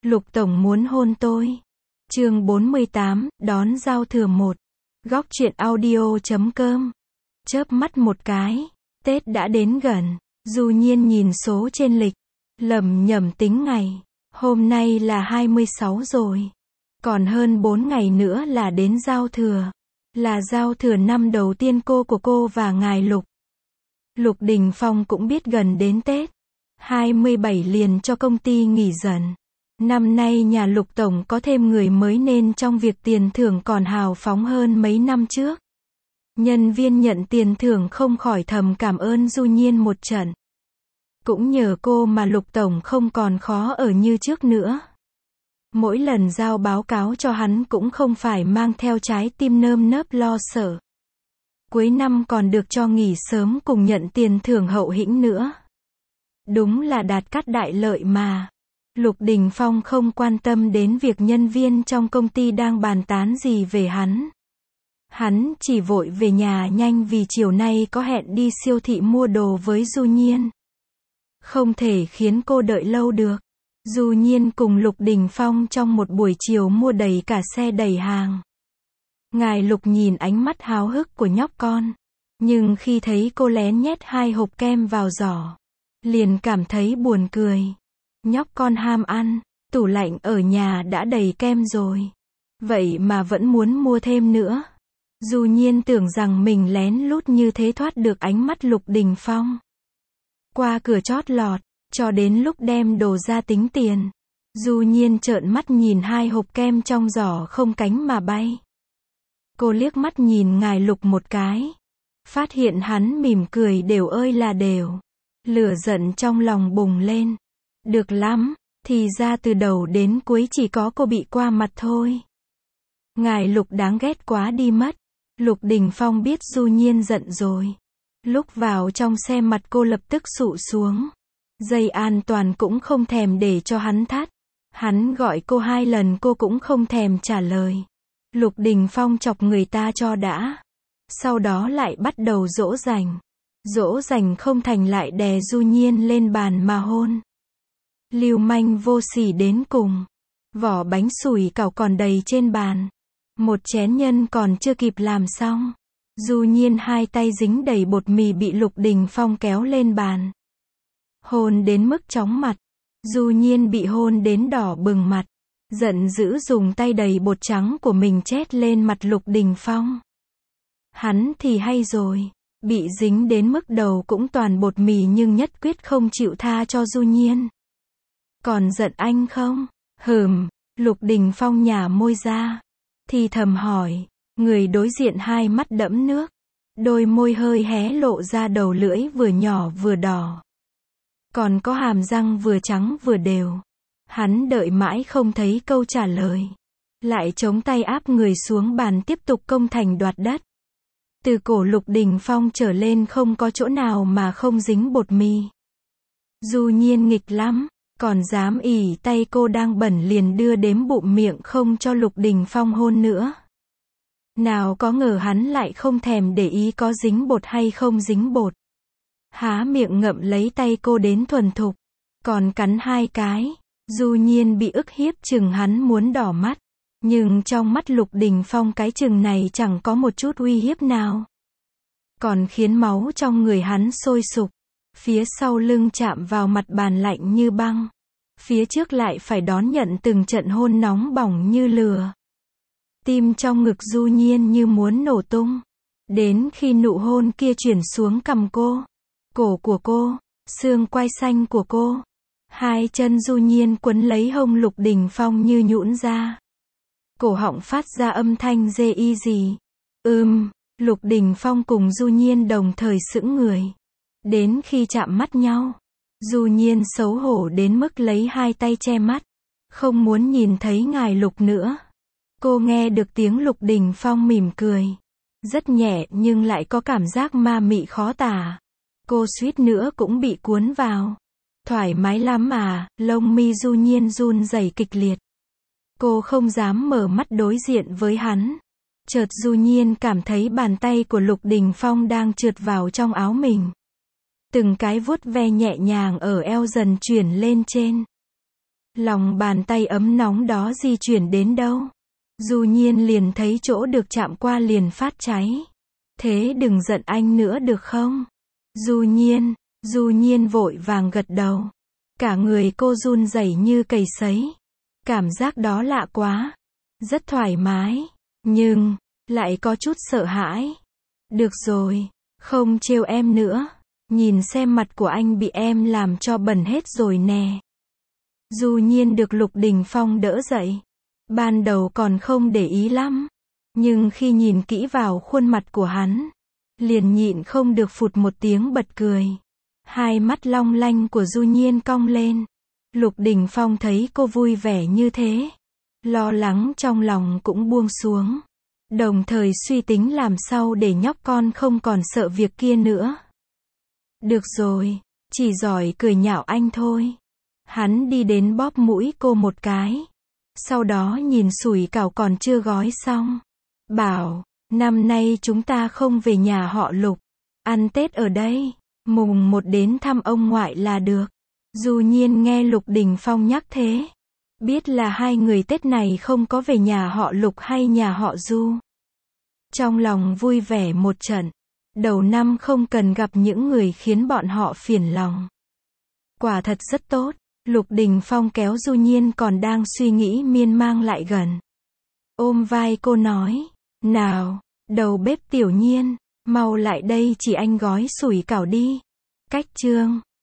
Lục Tổng muốn hôn tôi. Chương 48, đón giao thừa 1. Góc truyện audio.com. Chớp mắt một cái, Tết đã đến gần. Du Nhiên nhìn số trên lịch, lẩm nhẩm tính ngày. Hôm nay là 26 rồi. Còn hơn 4 ngày nữa là đến giao thừa. Là giao thừa năm đầu tiên của cô và ngài Lục. Lục Đình Phong cũng biết gần đến Tết. 27 liền cho công ty nghỉ dần. Năm nay nhà Lục Tổng có thêm người mới nên trong việc tiền thưởng còn hào phóng hơn mấy năm trước. Nhân viên nhận tiền thưởng không khỏi thầm cảm ơn Du Nhiên một trận. Cũng nhờ cô mà Lục Tổng không còn khó ở như trước nữa. Mỗi lần giao báo cáo cho hắn cũng không phải mang theo trái tim nơm nớp lo sợ. Cuối năm còn được cho nghỉ sớm cùng nhận tiền thưởng hậu hĩnh nữa. Đúng là đạt cát đại lợi mà. Lục Đình Phong không quan tâm đến việc nhân viên trong công ty đang bàn tán gì về hắn. Hắn chỉ vội về nhà nhanh vì chiều nay có hẹn đi siêu thị mua đồ với Du Nhiên. Không thể khiến cô đợi lâu được. Du Nhiên cùng Lục Đình Phong trong một buổi chiều mua đầy cả xe đầy hàng. Ngài Lục nhìn ánh mắt háo hức của nhóc con. Nhưng khi thấy cô lén nhét 2 hộp kem vào giỏ, liền cảm thấy buồn cười. Nhóc con ham ăn, tủ lạnh ở nhà đã đầy kem rồi. Vậy mà vẫn muốn mua thêm nữa. Du Nhiên tưởng rằng mình lén lút như thế thoát được ánh mắt Lục Đình Phong. Qua cửa chót lọt, cho đến lúc đem đồ ra tính tiền. Du Nhiên trợn mắt nhìn 2 hộp kem trong giỏ không cánh mà bay. Cô liếc mắt nhìn ngài Lục một cái. Phát hiện hắn mỉm cười đều ơi là đều. Lửa giận trong lòng bùng lên. Được lắm, thì ra từ đầu đến cuối chỉ có cô bị qua mặt thôi. Ngài Lục đáng ghét quá đi mất. Lục Đình Phong biết Du Nhiên giận rồi. Lúc vào trong xe mặt cô lập tức xụ xuống. Dây an toàn cũng không thèm để cho hắn thắt. Hắn gọi cô 2 lần cô cũng không thèm trả lời. Lục Đình Phong chọc người ta cho đã. Sau đó lại bắt đầu dỗ dành. Dỗ dành không thành lại đè Du Nhiên lên bàn mà hôn. Lưu manh vô sỉ đến cùng. Vỏ bánh sủi cảo còn đầy trên bàn. Một chén nhân còn chưa kịp làm xong. Du Nhiên 2 tay dính đầy bột mì bị Lục Đình Phong kéo lên bàn. Hôn đến mức chóng mặt. Du Nhiên bị hôn đến đỏ bừng mặt. Giận dữ dùng tay đầy bột trắng của mình chét lên mặt Lục Đình Phong. Hắn thì hay rồi. Bị dính đến mức đầu cũng toàn bột mì nhưng nhất quyết không chịu tha cho Du Nhiên. Còn giận anh không? Lục Đình Phong nhả môi ra. Thì thầm hỏi. Người đối diện 2 mắt đẫm nước. Đôi môi hơi hé lộ ra đầu lưỡi vừa nhỏ vừa đỏ. Còn có hàm răng vừa trắng vừa đều. Hắn đợi mãi không thấy câu trả lời. Lại chống tay áp người xuống bàn tiếp tục công thành đoạt đất. Từ cổ Lục Đình Phong trở lên không có chỗ nào mà không dính bột mì. Du Nhiên nghịch lắm. Còn dám ỉ tay cô đang bẩn liền đưa đếm bụng miệng không cho Lục Đình Phong hôn nữa. Nào có ngờ hắn lại không thèm để ý có dính bột hay không dính bột. Há miệng ngậm lấy tay cô đến thuần thục. Còn cắn 2 cái. Du Nhiên bị ức hiếp chừng hắn muốn đỏ mắt. Nhưng trong mắt Lục Đình Phong cái chừng này chẳng có một chút uy hiếp nào. Còn khiến máu trong người hắn sôi sục. Phía sau lưng chạm vào mặt bàn lạnh như băng. Phía trước lại phải đón nhận từng trận hôn nóng bỏng như lửa. Tim trong ngực Du Nhiên như muốn nổ tung. Đến khi nụ hôn kia chuyển xuống cằm cô, cổ của cô, xương quai xanh của cô. 2 chân Du Nhiên quấn lấy hông Lục Đình Phong như nhũn ra. Cổ họng phát ra âm thanh dê y gì. Lục Đình Phong cùng Du Nhiên đồng thời sững người. Đến khi chạm mắt nhau, Du Nhiên xấu hổ đến mức lấy 2 tay che mắt. Không muốn nhìn thấy ngài Lục nữa. Cô nghe được tiếng Lục Đình Phong mỉm cười. Rất nhẹ nhưng lại có cảm giác ma mị khó tả. Cô suýt nữa cũng bị cuốn vào. Thoải mái lắm à, lông mi Du Nhiên run rẩy kịch liệt. Cô không dám mở mắt đối diện với hắn. Chợt Du Nhiên cảm thấy bàn tay của Lục Đình Phong đang trượt vào trong áo mình. Từng cái vuốt ve nhẹ nhàng ở eo dần chuyển lên trên. Lòng bàn tay ấm nóng đó di chuyển đến đâu, Du Nhiên liền thấy chỗ được chạm qua liền phát cháy. Thế đừng giận anh nữa được không? Du Nhiên vội vàng gật đầu. Cả người cô run rẩy như cầy sấy. Cảm giác đó lạ quá. Rất thoải mái. Nhưng, lại có chút sợ hãi. Được rồi, không trêu em nữa. Nhìn xem mặt của anh bị em làm cho bẩn hết rồi nè. Du Nhiên được Lục Đình Phong đỡ dậy. Ban đầu còn không để ý lắm. Nhưng khi nhìn kỹ vào khuôn mặt của hắn, liền nhịn không được phụt một tiếng bật cười. Hai mắt long lanh của Du Nhiên cong lên. Lục Đình Phong thấy cô vui vẻ như thế, lo lắng trong lòng cũng buông xuống. Đồng thời suy tính làm sao để nhóc con không còn sợ việc kia nữa. Được rồi, chỉ giỏi cười nhạo anh thôi. Hắn đi đến bóp mũi cô một cái. Sau đó nhìn sủi cảo còn chưa gói xong. Bảo, năm nay chúng ta không về nhà họ Lục. Ăn Tết ở đây. Mùng 1 đến thăm ông ngoại là được. Du Nhiên nghe Lục Đình Phong nhắc thế. Biết là hai người Tết này không có về nhà họ Lục hay nhà họ Du. Trong lòng vui vẻ một trận. Đầu năm không cần gặp những người khiến bọn họ phiền lòng. Quả thật rất tốt. Lục Đình Phong kéo Du Nhiên còn đang suy nghĩ miên man lại gần. Ôm vai cô nói. Nào, đầu bếp Tiểu Nhiên, mau lại đây chỉ anh gói sủi cảo đi. Cách chương